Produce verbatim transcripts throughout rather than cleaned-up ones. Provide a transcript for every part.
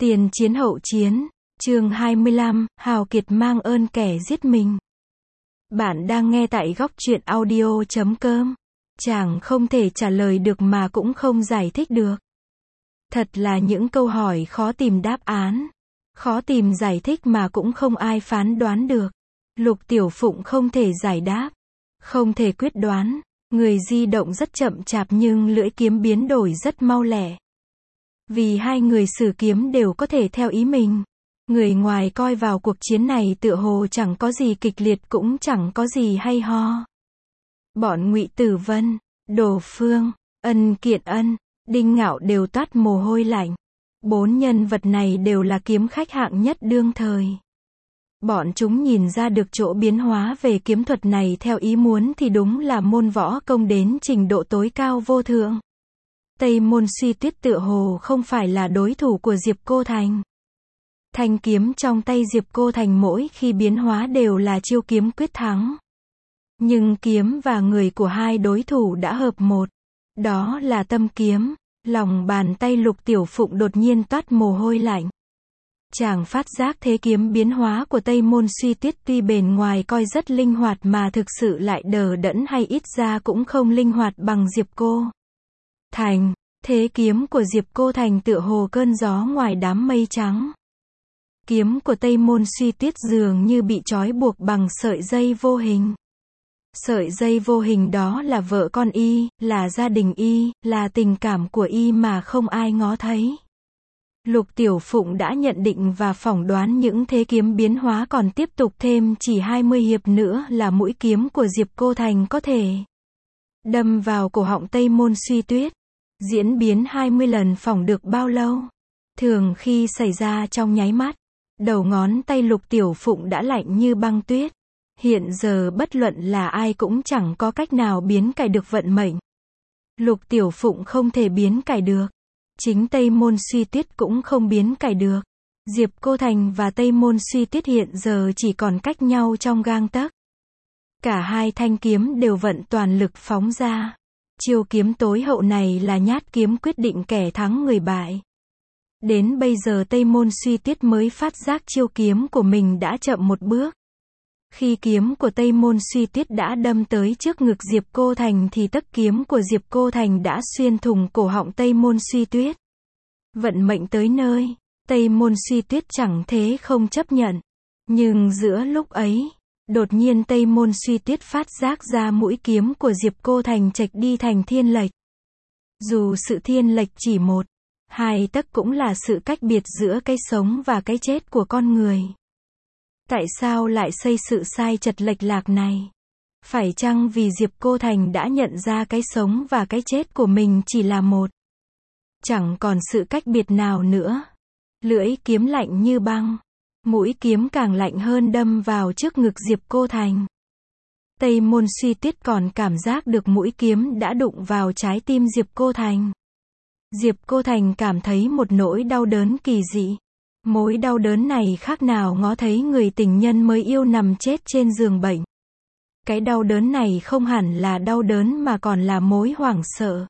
Tiền chiến hậu chiến, chương hai mươi lăm, hào kiệt mang ơn kẻ giết mình. Bạn đang nghe tại góc truyện audio chấm com. Chàng không thể trả lời được mà cũng không giải thích được. Thật là những câu hỏi khó tìm đáp án, khó tìm giải thích mà cũng không ai phán đoán được. Lục Tiểu Phụng không thể giải đáp, không thể quyết đoán, người di động rất chậm chạp nhưng lưỡi kiếm biến đổi rất mau lẹ. Vì hai người sử kiếm đều có thể theo ý mình. Người ngoài coi vào cuộc chiến này tựa hồ chẳng có gì kịch liệt cũng chẳng có gì hay ho. Bọn Ngụy Tử Vân, Đồ Phương, Ân Kiện Ân, Đinh Ngạo đều toát mồ hôi lạnh. Bốn nhân vật này đều là kiếm khách hạng nhất đương thời. Bọn chúng nhìn ra được chỗ biến hóa về kiếm thuật này theo ý muốn thì đúng là môn võ công đến trình độ tối cao vô thượng. Tây Môn Suy Tuyết tựa hồ không phải là đối thủ của Diệp Cô Thành. Thanh kiếm trong tay Diệp Cô Thành mỗi khi biến hóa đều là chiêu kiếm quyết thắng. Nhưng kiếm và người của hai đối thủ đã hợp một. Đó là tâm kiếm. Lòng bàn tay Lục Tiểu Phụng đột nhiên toát mồ hôi lạnh. Chàng phát giác thế kiếm biến hóa của Tây Môn Suy Tuyết tuy bền ngoài coi rất linh hoạt mà thực sự lại đờ đẫn hay ít ra cũng không linh hoạt bằng Diệp Cô Thành. Thế kiếm của Diệp Cô Thành tựa hồ cơn gió ngoài đám mây trắng. Kiếm của Tây Môn Suy Tuyết dường như bị trói buộc bằng sợi dây vô hình. Sợi dây vô hình đó là vợ con y, là gia đình y, là tình cảm của y mà không ai ngó thấy. Lục Tiểu Phụng đã nhận định và phỏng đoán những thế kiếm biến hóa còn tiếp tục thêm chỉ hai mươi hiệp nữa là mũi kiếm của Diệp Cô Thành có thể đâm vào cổ họng Tây Môn Suy Tuyết. Diễn biến hai mươi lần phỏng được bao lâu? Thường khi xảy ra trong nháy mắt, đầu ngón tay Lục Tiểu Phụng đã lạnh như băng tuyết. Hiện giờ bất luận là ai cũng chẳng có cách nào biến cải được vận mệnh. Lục Tiểu Phụng không thể biến cải được. Chính Tây Môn Suy Tuyết cũng không biến cải được. Diệp Cô Thành và Tây Môn Suy Tuyết hiện giờ chỉ còn cách nhau trong gang tấc. Cả hai thanh kiếm đều vận toàn lực phóng ra. Chiêu kiếm tối hậu này là nhát kiếm quyết định kẻ thắng người bại. Đến bây giờ Tây Môn Suy Tuyết mới phát giác chiêu kiếm của mình đã chậm một bước. Khi kiếm của Tây Môn Suy Tuyết đã đâm tới trước ngực Diệp Cô Thành thì tấc kiếm của Diệp Cô Thành đã xuyên thủng cổ họng Tây Môn Suy Tuyết. Vận mệnh tới nơi, Tây Môn Suy Tuyết chẳng thế không chấp nhận. Nhưng giữa lúc ấy, đột nhiên Tây Môn Suy Tuyết phát giác ra mũi kiếm của Diệp Cô Thành chệch đi thành thiên lệch. Dù sự thiên lệch chỉ một, hai tấc cũng là sự cách biệt giữa cái sống và cái chết của con người. Tại sao lại xây sự sai chật lệch lạc này? Phải chăng vì Diệp Cô Thành đã nhận ra cái sống và cái chết của mình chỉ là một? Chẳng còn sự cách biệt nào nữa. Lưỡi kiếm lạnh như băng. Mũi kiếm càng lạnh hơn đâm vào trước ngực Diệp Cô Thành. Tây Môn Suy Tuyết còn cảm giác được mũi kiếm đã đụng vào trái tim Diệp Cô Thành. Diệp Cô Thành cảm thấy một nỗi đau đớn kỳ dị. Mối đau đớn này khác nào ngó thấy người tình nhân mới yêu nằm chết trên giường bệnh. Cái đau đớn này không hẳn là đau đớn mà còn là mối hoảng sợ.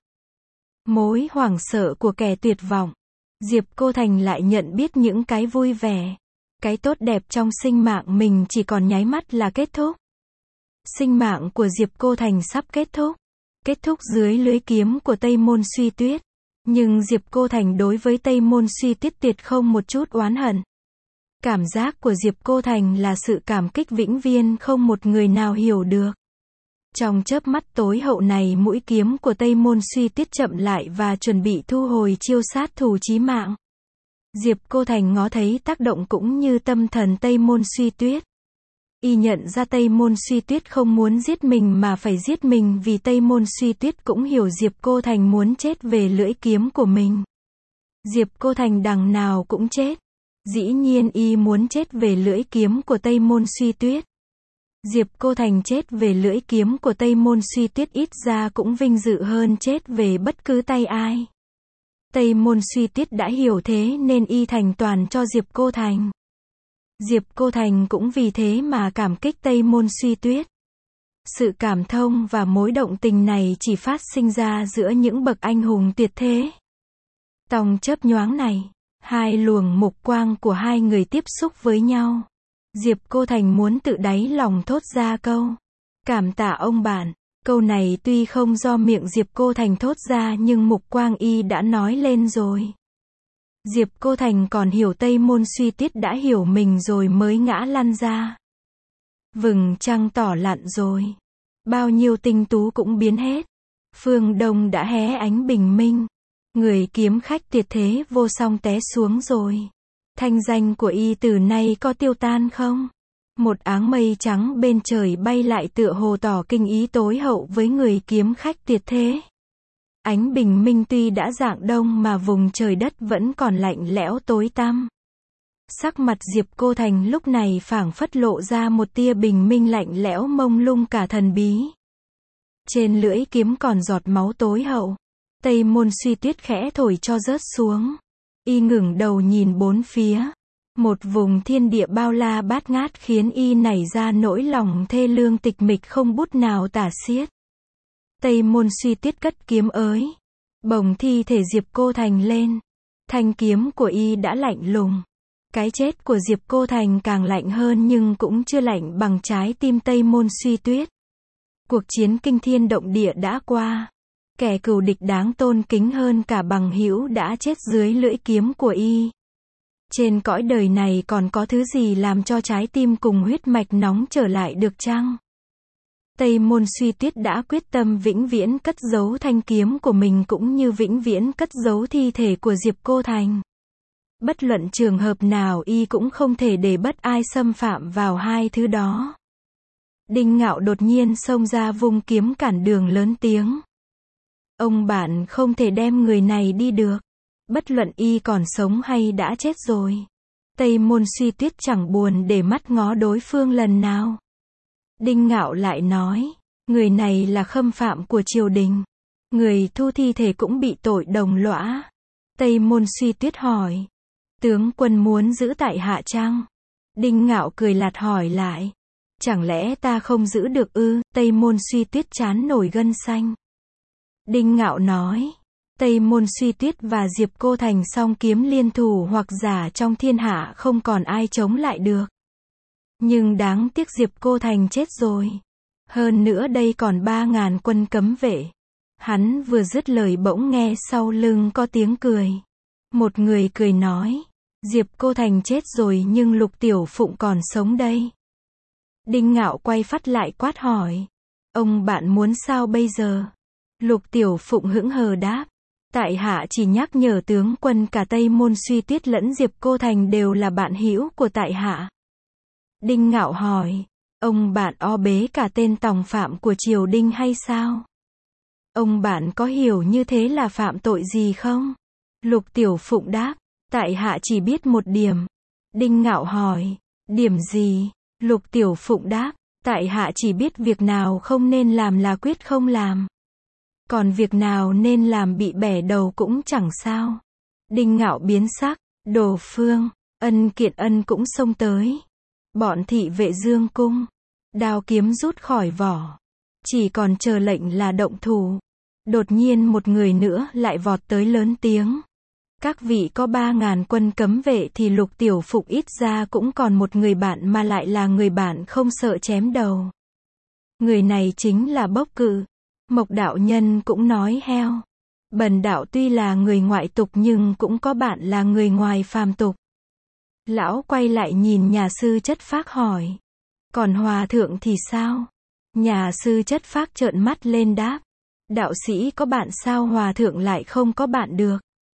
Mối hoảng sợ của kẻ tuyệt vọng. Diệp Cô Thành lại nhận biết những cái vui vẻ, cái tốt đẹp trong sinh mạng mình chỉ còn nháy mắt là kết thúc. Sinh mạng của Diệp Cô Thành sắp kết thúc. Kết thúc dưới lưỡi kiếm của Tây Môn Suy Tuyết. Nhưng Diệp Cô Thành đối với Tây Môn Suy Tuyết tuyệt không một chút oán hận. Cảm giác của Diệp Cô Thành là sự cảm kích vĩnh viễn không một người nào hiểu được. Trong chớp mắt tối hậu này mũi kiếm của Tây Môn Suy Tuyết chậm lại và chuẩn bị thu hồi chiêu sát thủ chí mạng. Diệp Cô Thành ngó thấy tác động cũng như tâm thần Tây Môn Suy Tuyết. Y nhận ra Tây Môn Suy Tuyết không muốn giết mình mà phải giết mình vì Tây Môn Suy Tuyết cũng hiểu Diệp Cô Thành muốn chết về lưỡi kiếm của mình. Diệp Cô Thành đằng nào cũng chết. Dĩ nhiên y muốn chết về lưỡi kiếm của Tây Môn Suy Tuyết. Diệp Cô Thành chết về lưỡi kiếm của Tây Môn Suy Tuyết ít ra cũng vinh dự hơn chết về bất cứ tay ai. Tây Môn Suy Tuyết đã hiểu thế nên y thành toàn cho Diệp Cô Thành. Diệp Cô Thành cũng vì thế mà cảm kích Tây Môn Suy Tuyết. Sự cảm thông và mối động tình này chỉ phát sinh ra giữa những bậc anh hùng tuyệt thế. Tòng chớp nhoáng này, Hai luồng mục quang của hai người tiếp xúc với nhau. Diệp Cô Thành muốn tự đáy lòng thốt ra câu cảm tạ ông bạn. Câu này tuy không do miệng Diệp Cô Thành thốt ra nhưng mục quang y đã nói lên rồi. Diệp Cô Thành còn hiểu Tây Môn Suy Tuyết đã hiểu mình rồi mới ngã lăn ra. Vầng trăng tỏ lặn rồi. Bao nhiêu tinh tú cũng biến hết. Phương Đông đã hé ánh bình minh. Người kiếm khách tuyệt thế vô song té xuống rồi. Thanh danh của y từ nay có tiêu tan không? Một áng mây trắng bên trời bay lại tựa hồ tỏ kinh ý tối hậu với người kiếm khách tuyệt thế. Ánh bình minh tuy đã rạng đông mà vùng trời đất vẫn còn lạnh lẽo tối tăm. Sắc mặt Diệp Cô Thành lúc này phảng phất lộ ra một tia bình minh lạnh lẽo mông lung cả thần bí. Trên lưỡi kiếm còn giọt máu tối hậu. Tây Môn Suy Tuyết khẽ thổi cho rớt xuống. Y ngẩng đầu nhìn bốn phía. Một vùng thiên địa bao la bát ngát khiến y nảy ra nỗi lòng thê lương tịch mịch không bút nào tả xiết. Tây Môn Suy Tuyết cất kiếm ới. Bồng thi thể Diệp Cô Thành lên. Thanh kiếm của y đã lạnh lùng. Cái chết của Diệp Cô Thành càng lạnh hơn nhưng cũng chưa lạnh bằng trái tim Tây Môn Suy Tuyết. Cuộc chiến kinh thiên động địa đã qua. Kẻ cừu địch đáng tôn kính hơn cả bằng hữu đã chết dưới lưỡi kiếm của y. Trên cõi đời này còn có thứ gì làm cho trái tim cùng huyết mạch nóng trở lại được chăng? Tây Môn Suy Tuyết đã quyết tâm vĩnh viễn cất giấu thanh kiếm của mình cũng như vĩnh viễn cất giấu thi thể của Diệp Cô Thành. Bất luận trường hợp nào y cũng không thể để bất ai xâm phạm vào hai thứ đó. Đinh Ngạo đột nhiên xông ra vung kiếm cản đường lớn tiếng. Ông bạn không thể đem người này đi được. Bất luận y còn sống hay đã chết rồi. Tây Môn Suy Tuyết chẳng buồn để mắt ngó đối phương lần nào. Đinh Ngạo lại nói, người này là khâm phạm của triều đình. Người thu thi thể cũng bị tội đồng lõa. Tây Môn Suy Tuyết hỏi, tướng quân muốn giữ tại hạ chăng? Đinh Ngạo cười lạt hỏi lại, chẳng lẽ ta không giữ được ư? Tây Môn Suy Tuyết trán nổi gân xanh. Đinh Ngạo nói, Tây Môn Suy Tuyết và Diệp Cô Thành song kiếm liên thủ hoặc giả trong thiên hạ không còn ai chống lại được. Nhưng đáng tiếc Diệp Cô Thành chết rồi. Hơn nữa đây còn ba ngàn quân cấm vệ. Hắn vừa dứt lời bỗng nghe sau lưng có tiếng cười. Một người cười nói, Diệp Cô Thành chết rồi nhưng Lục Tiểu Phụng còn sống đây. Đinh Ngạo quay phát lại quát hỏi, ông bạn muốn sao bây giờ? Lục Tiểu Phụng hững hờ đáp, tại hạ chỉ nhắc nhở tướng quân cả Tây Môn Suy Tuyết lẫn Diệp Cô Thành đều là bạn hữu của tại hạ. Đinh Ngạo hỏi, ông bạn o bế cả tên tòng phạm của triều đình hay sao? Ông bạn có hiểu như thế là phạm tội gì không? Lục Tiểu Phụng đáp, tại hạ chỉ biết một điểm. Đinh Ngạo hỏi, điểm gì? Lục Tiểu Phụng đáp, tại hạ chỉ biết việc nào không nên làm là quyết không làm. Còn việc nào nên làm bị bẻ đầu cũng chẳng sao. Đinh Ngạo biến sắc, Đồ Phương, Ân Kiện Ân cũng xông tới. Bọn thị vệ dương cung, đao kiếm rút khỏi vỏ. Chỉ còn chờ lệnh là động thủ. Đột nhiên một người nữa lại vọt tới lớn tiếng. Các vị có ba ngàn quân cấm vệ thì Lục Tiểu Phụng ít ra cũng còn một người bạn mà lại là người bạn không sợ chém đầu. Người này chính là Bốc Cự. Mộc đạo nhân cũng nói heo. Bần đạo tuy là người ngoại tục nhưng cũng có bạn là người ngoài phàm tục. Lão quay lại nhìn nhà sư Chất Phác hỏi. Còn hòa thượng thì sao? Nhà sư Chất Phác trợn mắt lên đáp. Đạo sĩ có bạn sao hòa thượng lại không có bạn được?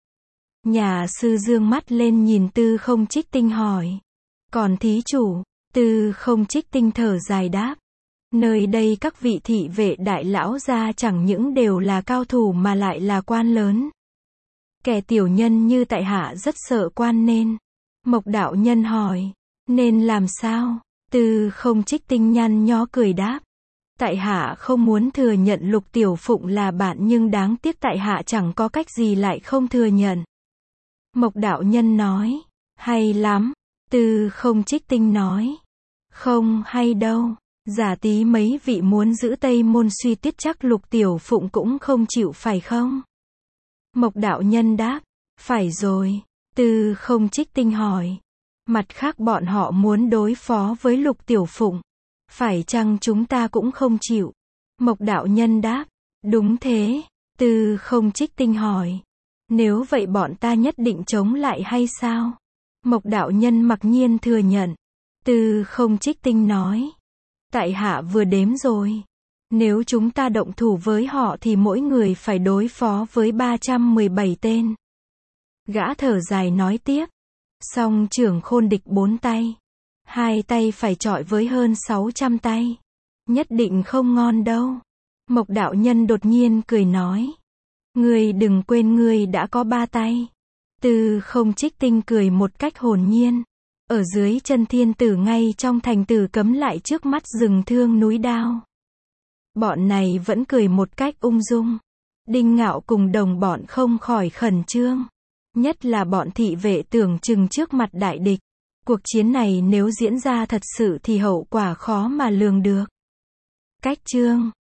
Nhà sư dương mắt lên nhìn Tư Không Trích Tinh hỏi. Còn thí chủ? Tư Không Trích Tinh thở dài đáp. Nơi đây các vị thị vệ đại lão gia chẳng những đều là cao thủ mà lại là quan lớn. Kẻ tiểu nhân như tại hạ rất sợ quan nên. Mộc đạo nhân hỏi, nên làm sao? Tư Không Trích Tinh nhăn nhó cười đáp. Tại hạ không muốn thừa nhận Lục Tiểu Phụng là bạn nhưng đáng tiếc tại hạ chẳng có cách gì lại không thừa nhận. Mộc đạo nhân nói, hay lắm. Tư Không Trích Tinh nói, không hay đâu. Giả tí mấy vị muốn giữ Tây Môn Suy Tuyết chắc Lục Tiểu Phụng cũng không chịu phải không? Mộc đạo nhân đáp, phải rồi. Tư Không Trích Tinh hỏi. Mặt khác bọn họ muốn đối phó với Lục Tiểu Phụng. Phải chăng chúng ta cũng không chịu? Mộc đạo nhân đáp. Đúng thế. Tư Không Trích Tinh hỏi. Nếu vậy bọn ta nhất định chống lại hay sao? Mộc đạo nhân mặc nhiên thừa nhận. Tư Không Trích Tinh nói. Tại hạ vừa đếm rồi. Nếu chúng ta động thủ với họ thì mỗi người phải đối phó với ba trăm mười bảy tên. Gã thở dài nói tiếp. Song trưởng khôn địch bốn tay. Hai tay phải chọi với hơn sáu trăm tay. Nhất định không ngon đâu. Mộc đạo nhân đột nhiên cười nói. Ngươi đừng quên ngươi đã có ba tay. Tư Không Trích Tinh cười một cách hồn nhiên. Ở dưới chân thiên tử ngay trong thành Tử Cấm lại trước mắt rừng thương núi đao. Bọn này vẫn cười một cách ung dung. Đinh Ngạo cùng đồng bọn không khỏi khẩn trương. Nhất là bọn thị vệ tưởng chừng trước mặt đại địch. Cuộc chiến này nếu diễn ra thật sự thì hậu quả khó mà lường được. Cách chương